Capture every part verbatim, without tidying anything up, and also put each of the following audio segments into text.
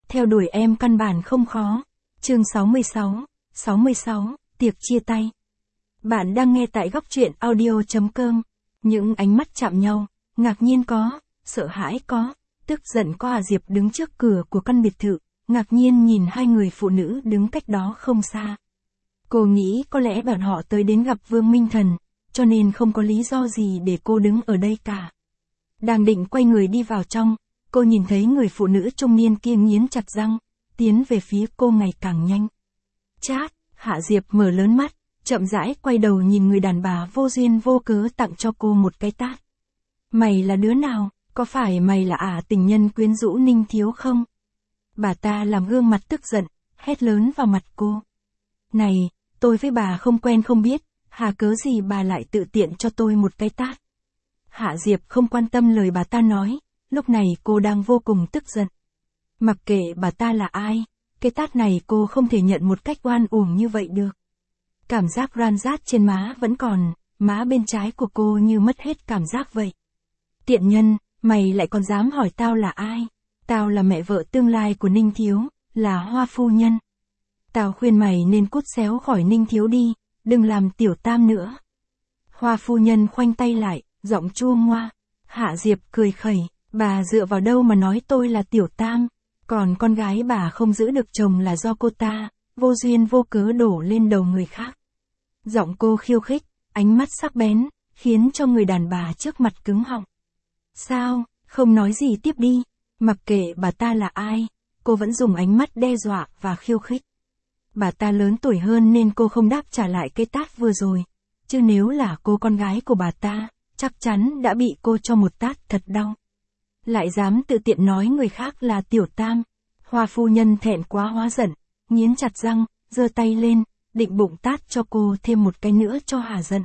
Theo đuổi em căn bản không khó. Chương sáu mươi sáu, sáu mươi sáu, tiệc chia tay. Bạn đang nghe tại góc truyện audio chấm com. Những ánh mắt chạm nhau, ngạc nhiên có, sợ hãi có, tức giận có. Hà Diệp đứng trước cửa của căn biệt thự, ngạc nhiên nhìn hai người phụ nữ đứng cách đó không xa. Cô nghĩ có lẽ bọn họ tới đến gặp Vương Minh Thần, cho nên không có lý do gì để cô đứng ở đây cả. Đang định quay người đi vào trong, cô nhìn thấy người phụ nữ trung niên kia nghiến chặt răng, tiến về phía cô ngày càng nhanh. Chát, Hạ Diệp mở lớn mắt, chậm rãi quay đầu nhìn người đàn bà vô duyên vô cớ tặng cho cô một cái tát. Mày là đứa nào, có phải mày là ả tình nhân quyến rũ Ninh Thiếu không? Bà ta làm gương mặt tức giận, hét lớn vào mặt cô. Này, tôi với bà không quen không biết, hà cớ gì bà lại tự tiện cho tôi một cái tát? Hạ Diệp không quan tâm lời bà ta nói, lúc này cô đang vô cùng tức giận. Mặc kệ bà ta là ai, cái tát này cô không thể nhận một cách oan uổng như vậy được. Cảm giác ran rát trên má vẫn còn, má bên trái của cô như mất hết cảm giác vậy. Tiện nhân, mày lại còn dám hỏi tao là ai? Tao là mẹ vợ tương lai của Ninh Thiếu, là Hoa phu nhân. Tao khuyên mày nên cút xéo khỏi Ninh Thiếu đi, đừng làm tiểu tam nữa. Hoa phu nhân khoanh tay lại, giọng chua ngoa. Hạ Diệp cười khẩy, bà dựa vào đâu mà nói tôi là tiểu tam, còn con gái bà không giữ được chồng là do cô ta, vô duyên vô cớ đổ lên đầu người khác. Giọng cô khiêu khích, ánh mắt sắc bén, khiến cho người đàn bà trước mặt cứng họng. Sao, không nói gì tiếp đi, mặc kệ bà ta là ai, cô vẫn dùng ánh mắt đe dọa và khiêu khích. Bà ta lớn tuổi hơn nên cô không đáp trả lại cái tát vừa rồi, chứ nếu là cô con gái của bà ta, chắc chắn đã bị cô cho một tát thật đau. Lại dám tự tiện nói người khác là tiểu tam. Hoa phu nhân thẹn quá hóa giận, nghiến chặt răng, giơ tay lên, định bụng tát cho cô thêm một cái nữa cho hả giận.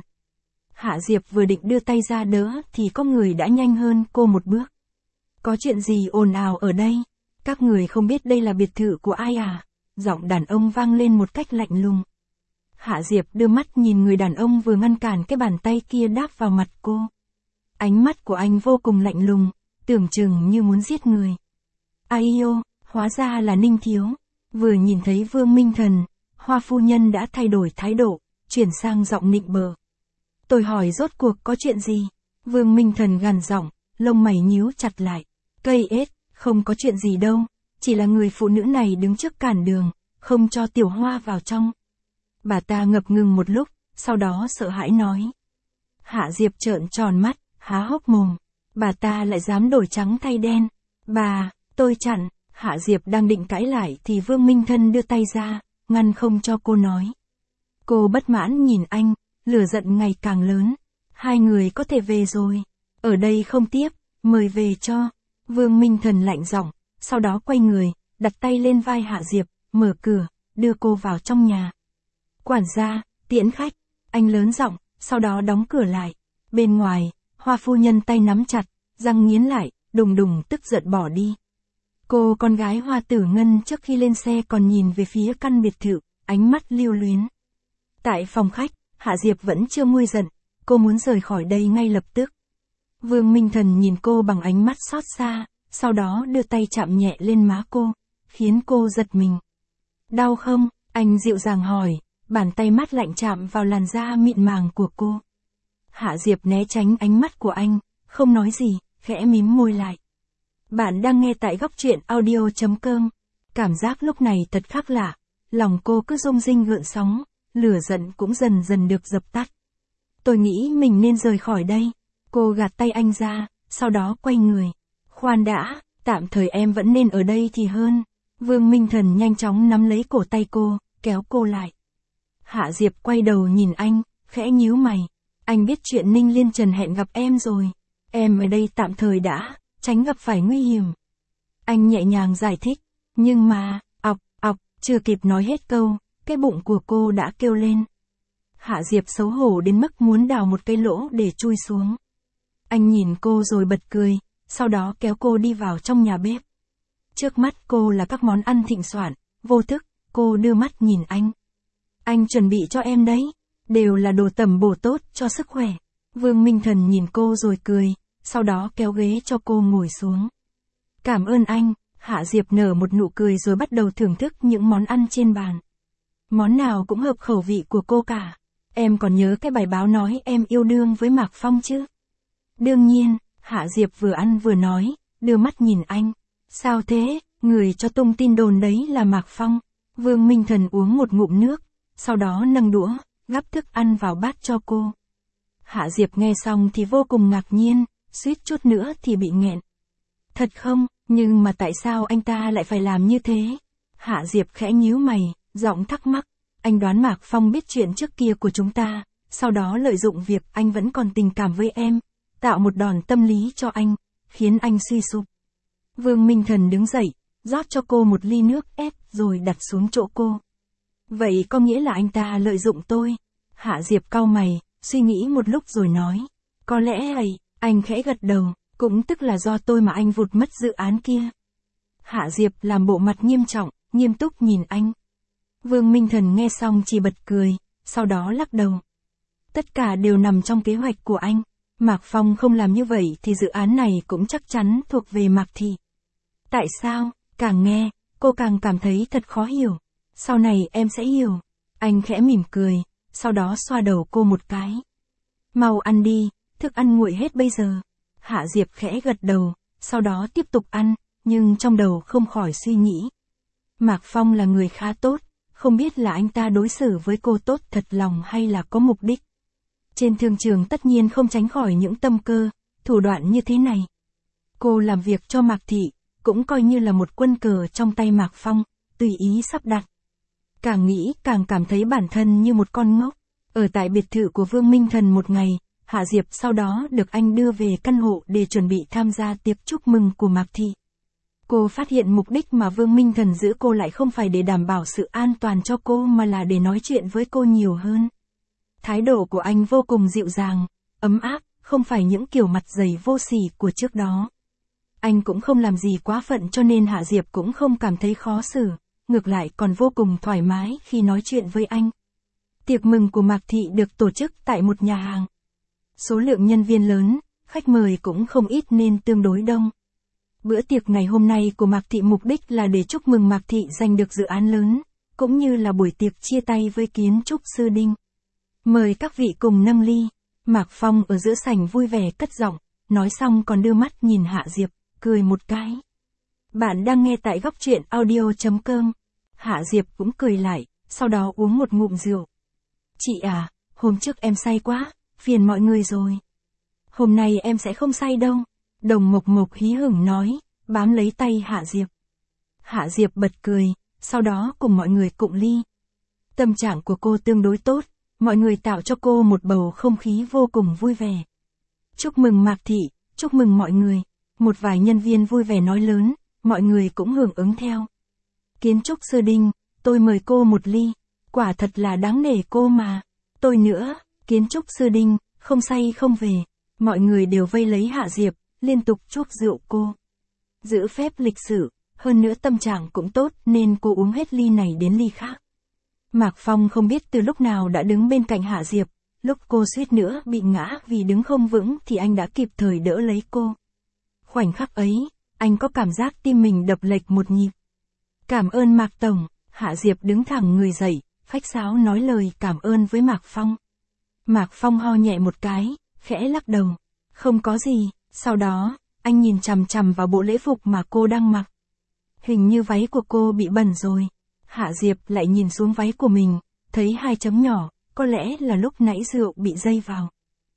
Hạ Diệp vừa định đưa tay ra đỡ thì có người đã nhanh hơn cô một bước. Có chuyện gì ồn ào ở đây? Các người không biết đây là biệt thự của ai à? Giọng đàn ông vang lên một cách lạnh lùng. Hạ Diệp đưa mắt nhìn người đàn ông vừa ngăn cản cái bàn tay kia đáp vào mặt cô. Ánh mắt của anh vô cùng lạnh lùng, tưởng chừng như muốn giết người. Ai yêu, hóa ra là Ninh Thiếu. Vừa nhìn thấy Vương Minh Thần, Hoa phu nhân đã thay đổi thái độ, chuyển sang giọng nịnh bợ. Tôi hỏi rốt cuộc có chuyện gì? Vương Minh Thần gằn giọng, lông mày nhíu chặt lại. Cây ếch, không có chuyện gì đâu, chỉ là người phụ nữ này đứng trước cản đường, không cho Tiểu Hoa vào trong. Bà ta ngập ngừng một lúc, sau đó sợ hãi nói. Hạ Diệp trợn tròn mắt, há hốc mồm. Bà ta lại dám đổi trắng thay đen. Bà, tôi chặn. Hạ Diệp đang định cãi lại thì Vương Minh Thân đưa tay ra, ngăn không cho cô nói. Cô bất mãn nhìn anh, lửa giận ngày càng lớn. Hai người có thể về rồi. Ở đây không tiếp, mời về cho. Vương Minh Thần lạnh giọng, sau đó quay người, đặt tay lên vai Hạ Diệp, mở cửa, đưa cô vào trong nhà. Quản gia, tiễn khách. Anh lớn giọng, sau đó đóng cửa lại. Bên ngoài, Hoa phu nhân tay nắm chặt, răng nghiến lại, đùng đùng tức giận bỏ đi. Cô con gái Hoa Tử Ngân trước khi lên xe còn nhìn về phía căn biệt thự, ánh mắt lưu luyến. Tại phòng khách, Hạ Diệp vẫn chưa nguôi giận, cô muốn rời khỏi đây ngay lập tức. Vương Minh Thần nhìn cô bằng ánh mắt xót xa, sau đó đưa tay chạm nhẹ lên má cô, khiến cô giật mình. Đau không? Anh dịu dàng hỏi, bàn tay mát lạnh chạm vào làn da mịn màng của cô. Hạ Diệp né tránh ánh mắt của anh, không nói gì, khẽ mím môi lại. Bạn đang nghe tại góc truyện audio chấm com. Cảm giác lúc này thật khác lạ, lòng cô cứ rung rinh gợn sóng, lửa giận cũng dần dần được dập tắt. Tôi nghĩ mình nên rời khỏi đây. Cô gạt tay anh ra, sau đó quay người. Khoan đã, tạm thời em vẫn nên ở đây thì hơn. Vương Minh Thần nhanh chóng nắm lấy cổ tay cô, kéo cô lại. Hạ Diệp quay đầu nhìn anh, khẽ nhíu mày. Anh biết chuyện Ninh Liên Trần hẹn gặp em rồi. Em ở đây tạm thời đã, tránh gặp phải nguy hiểm. Anh nhẹ nhàng giải thích. Nhưng mà, ọc, ọc, chưa kịp nói hết câu, cái bụng của cô đã kêu lên. Hạ Diệp xấu hổ đến mức muốn đào một cái lỗ để chui xuống. Anh nhìn cô rồi bật cười, sau đó kéo cô đi vào trong nhà bếp. Trước mắt cô là các món ăn thịnh soạn, vô thức, cô đưa mắt nhìn anh. Anh chuẩn bị cho em đấy, đều là đồ tẩm bổ tốt cho sức khỏe. Vương Minh Thần nhìn cô rồi cười, sau đó kéo ghế cho cô ngồi xuống. Cảm ơn anh. Hạ Diệp nở một nụ cười rồi bắt đầu thưởng thức những món ăn trên bàn. Món nào cũng hợp khẩu vị của cô cả. Em còn nhớ cái bài báo nói em yêu đương với Mạc Phong chứ? Đương nhiên, Hạ Diệp vừa ăn vừa nói, đưa mắt nhìn anh. Sao thế, người cho tung tin đồn đấy là Mạc Phong. Vương Minh Thần uống một ngụm nước, sau đó nâng đũa, gắp thức ăn vào bát cho cô. Hạ Diệp nghe xong thì vô cùng ngạc nhiên, suýt chút nữa thì bị nghẹn. Thật không, nhưng mà tại sao anh ta lại phải làm như thế? Hạ Diệp khẽ nhíu mày, giọng thắc mắc. Anh đoán Mạc Phong biết chuyện trước kia của chúng ta, sau đó lợi dụng việc anh vẫn còn tình cảm với em, tạo một đòn tâm lý cho anh, khiến anh suy sụp. Vương Minh Thần đứng dậy, rót cho cô một ly nước ép rồi đặt xuống chỗ cô. Vậy có nghĩa là anh ta lợi dụng tôi? Hạ Diệp cau mày, suy nghĩ một lúc rồi nói. Có lẽ ấy, anh khẽ gật đầu, cũng tức là do tôi mà anh vụt mất dự án kia. Hạ Diệp làm bộ mặt nghiêm trọng, nghiêm túc nhìn anh. Vương Minh Thần nghe xong chỉ bật cười, sau đó lắc đầu. Tất cả đều nằm trong kế hoạch của anh. Mạc Phong không làm như vậy thì dự án này cũng chắc chắn thuộc về Mạc Thị. Tại sao? Càng nghe, cô càng cảm thấy thật khó hiểu. Sau này em sẽ hiểu. Anh khẽ mỉm cười, sau đó xoa đầu cô một cái. Mau ăn đi, thức ăn nguội hết bây giờ. Hạ Diệp khẽ gật đầu, sau đó tiếp tục ăn, nhưng trong đầu không khỏi suy nghĩ. Mạc Phong là người khá tốt, không biết là anh ta đối xử với cô tốt thật lòng hay là có mục đích. Trên thương trường tất nhiên không tránh khỏi những tâm cơ, thủ đoạn như thế này. Cô làm việc cho Mạc Thị, cũng coi như là một quân cờ trong tay Mạc Phong, tùy ý sắp đặt. Càng nghĩ càng cảm thấy bản thân như một con ngốc. Ở tại biệt thự của Vương Minh Thần một ngày, Hạ Diệp sau đó được anh đưa về căn hộ để chuẩn bị tham gia tiệc chúc mừng của Mạc Thị. Cô phát hiện mục đích mà Vương Minh Thần giữ cô lại không phải để đảm bảo sự an toàn cho cô mà là để nói chuyện với cô nhiều hơn. Thái độ của anh vô cùng dịu dàng, ấm áp, không phải những kiểu mặt dày vô sỉ của trước đó. Anh cũng không làm gì quá phận cho nên Hạ Diệp cũng không cảm thấy khó xử, ngược lại còn vô cùng thoải mái khi nói chuyện với anh. Tiệc mừng của Mạc Thị được tổ chức tại một nhà hàng. Số lượng nhân viên lớn, khách mời cũng không ít nên tương đối đông. Bữa tiệc ngày hôm nay của Mạc Thị mục đích là để chúc mừng Mạc Thị giành được dự án lớn, cũng như là buổi tiệc chia tay với kiến trúc sư Đinh. Mời các vị cùng nâng ly. Mạc Phong ở giữa sảnh vui vẻ cất giọng, nói xong còn đưa mắt nhìn Hạ Diệp, cười một cái. Bạn đang nghe tại góc truyện audio chấm com. Hạ Diệp cũng cười lại, sau đó uống một ngụm rượu. Chị à, hôm trước em say quá, phiền mọi người rồi. Hôm nay em sẽ không say đâu. Đồng Mộc Mộc hí hửng nói, bám lấy tay Hạ Diệp. Hạ Diệp bật cười, sau đó cùng mọi người cụng ly. Tâm trạng của cô tương đối tốt, mọi người tạo cho cô một bầu không khí vô cùng vui vẻ. Chúc mừng Mạc Thị, chúc mừng mọi người. Một vài nhân viên vui vẻ nói lớn, mọi người cũng hưởng ứng theo. Kiến trúc sư Đinh, tôi mời cô một ly, quả thật là đáng nể cô mà. Tôi nữa, kiến trúc sư Đinh, không say không về. Mọi người đều vây lấy Hạ Diệp, liên tục chuốc rượu cô. Giữ phép lịch sự, hơn nữa tâm trạng cũng tốt nên cô uống hết ly này đến ly khác. Mạc Phong không biết từ lúc nào đã đứng bên cạnh Hạ Diệp, lúc cô suýt nữa bị ngã vì đứng không vững thì anh đã kịp thời đỡ lấy cô. Khoảnh khắc ấy, anh có cảm giác tim mình đập lệch một nhịp. Cảm ơn Mạc Tổng. Hạ Diệp đứng thẳng người dậy, khách sáo nói lời cảm ơn với Mạc Phong. Mạc Phong ho nhẹ một cái, khẽ lắc đầu. Không có gì. Sau đó, anh nhìn chằm chằm vào bộ lễ phục mà cô đang mặc. Hình như váy của cô bị bẩn rồi. Hạ Diệp lại nhìn xuống váy của mình, thấy hai chấm nhỏ, có lẽ là lúc nãy rượu bị dây vào.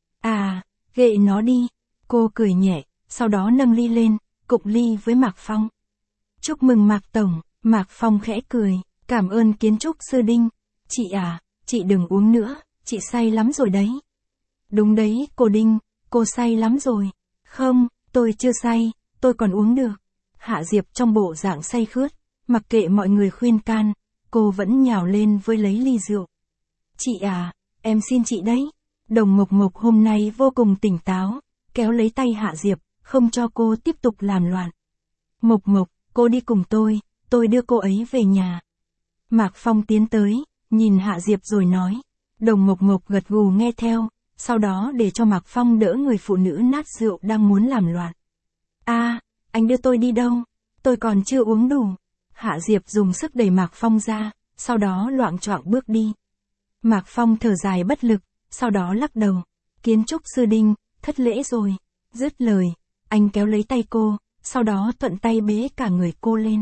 À, ghệ nó đi. Cô cười nhẹ, sau đó nâng ly lên, cụng ly với Mạc Phong. Chúc mừng Mạc Tổng. Mạc Phong khẽ cười, cảm ơn kiến trúc sư Đinh. Chị à, chị đừng uống nữa, chị say lắm rồi đấy. Đúng đấy, cô Đinh, cô say lắm rồi. Không, tôi chưa say, tôi còn uống được. Hạ Diệp trong bộ dạng say khướt, mặc kệ mọi người khuyên can, cô vẫn nhào lên với lấy ly rượu. Chị à, em xin chị đấy. Đồng Mộc Mộc hôm nay vô cùng tỉnh táo, kéo lấy tay Hạ Diệp, không cho cô tiếp tục làm loạn. Mộc Mộc, cô đi cùng tôi, tôi đưa cô ấy về nhà. Mạc Phong tiến tới, nhìn Hạ Diệp rồi nói. Đồng Mộc Mộc gật gù nghe theo, sau đó để cho Mạc Phong đỡ người phụ nữ nát rượu đang muốn làm loạn. À, anh đưa tôi đi đâu? tôi còn chưa uống đủ. Hạ Diệp dùng sức đẩy Mạc Phong ra, sau đó loạng choạng bước đi. Mạc Phong thở dài bất lực, sau đó lắc đầu. Kiến trúc sư Đinh, thất lễ rồi. Dứt lời, anh kéo lấy tay cô, sau đó thuận tay bế cả người cô lên.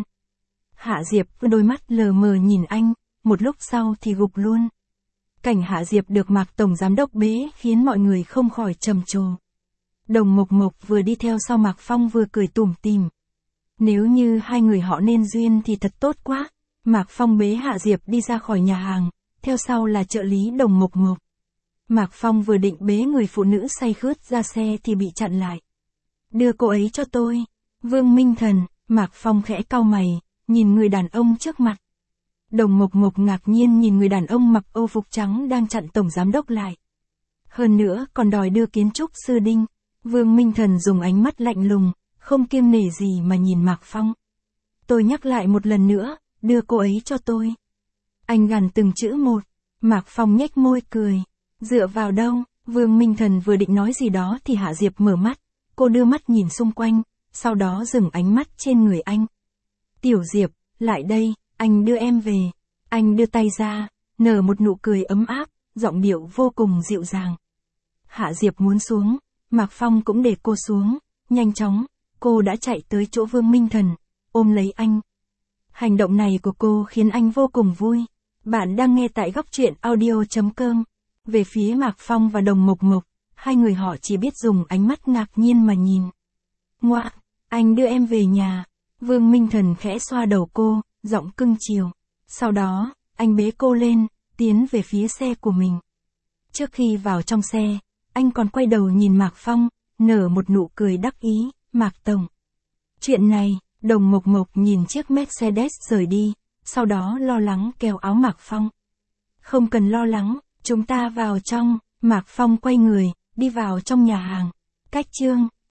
Hạ Diệp đôi mắt lờ mờ nhìn anh, một lúc sau thì gục luôn. Cảnh Hạ Diệp được Mạc Tổng Giám Đốc bế khiến mọi người không khỏi trầm trồ. Đồng Mộc Mộc vừa đi theo sau Mạc Phong vừa cười tủm tỉm. Nếu như hai người họ nên duyên thì thật tốt quá. Mạc Phong bế Hạ Diệp đi ra khỏi nhà hàng, theo sau là trợ lý Đồng Mộc Mộc. Mạc Phong vừa định bế người phụ nữ say khướt ra xe thì bị chặn lại. Đưa cô ấy cho tôi. Vương Minh Thần, Mạc Phong khẽ cau mày, nhìn người đàn ông trước mặt. Đồng Mộc Mộc ngạc nhiên nhìn người đàn ông mặc âu phục trắng đang chặn Tổng Giám Đốc lại. Hơn nữa còn đòi đưa kiến trúc sư Đinh. Vương Minh Thần dùng ánh mắt lạnh lùng, không kiêng nể gì mà nhìn Mạc Phong. Tôi nhắc lại một lần nữa, đưa cô ấy cho tôi. Anh gằn từng chữ một. Mạc Phong nhếch môi cười. Dựa vào đâu? Vương Minh Thần vừa định nói gì đó thì Hạ Diệp mở mắt. Cô đưa mắt nhìn xung quanh, sau đó dừng ánh mắt trên người anh. Tiểu Diệp, lại đây, anh đưa em về. Anh đưa tay ra, nở một nụ cười ấm áp, giọng điệu vô cùng dịu dàng. Hạ Diệp muốn xuống, Mạc Phong cũng để cô xuống. Nhanh chóng, cô đã chạy tới chỗ Vương Minh Thần, ôm lấy anh. Hành động này của cô khiến anh vô cùng vui. Bạn đang nghe tại góc truyện audio chấm com. Về phía Mạc Phong và Đồng Mộc Mộc, hai người họ chỉ biết dùng ánh mắt ngạc nhiên mà nhìn. Ngoạ, anh đưa em về nhà. Vương Minh Thần khẽ xoa đầu cô, giọng cưng chiều. Sau đó, anh bế cô lên, tiến về phía xe của mình. Trước khi vào trong xe, anh còn quay đầu nhìn Mạc Phong, nở một nụ cười đắc ý. Mạc Tổng. Chuyện này, Đồng Mộc Mộc nhìn chiếc Mercedes rời đi, sau đó lo lắng kéo áo Mạc Phong. Không cần lo lắng, chúng ta vào trong. Mạc Phong quay người, đi vào trong nhà hàng. Cách chương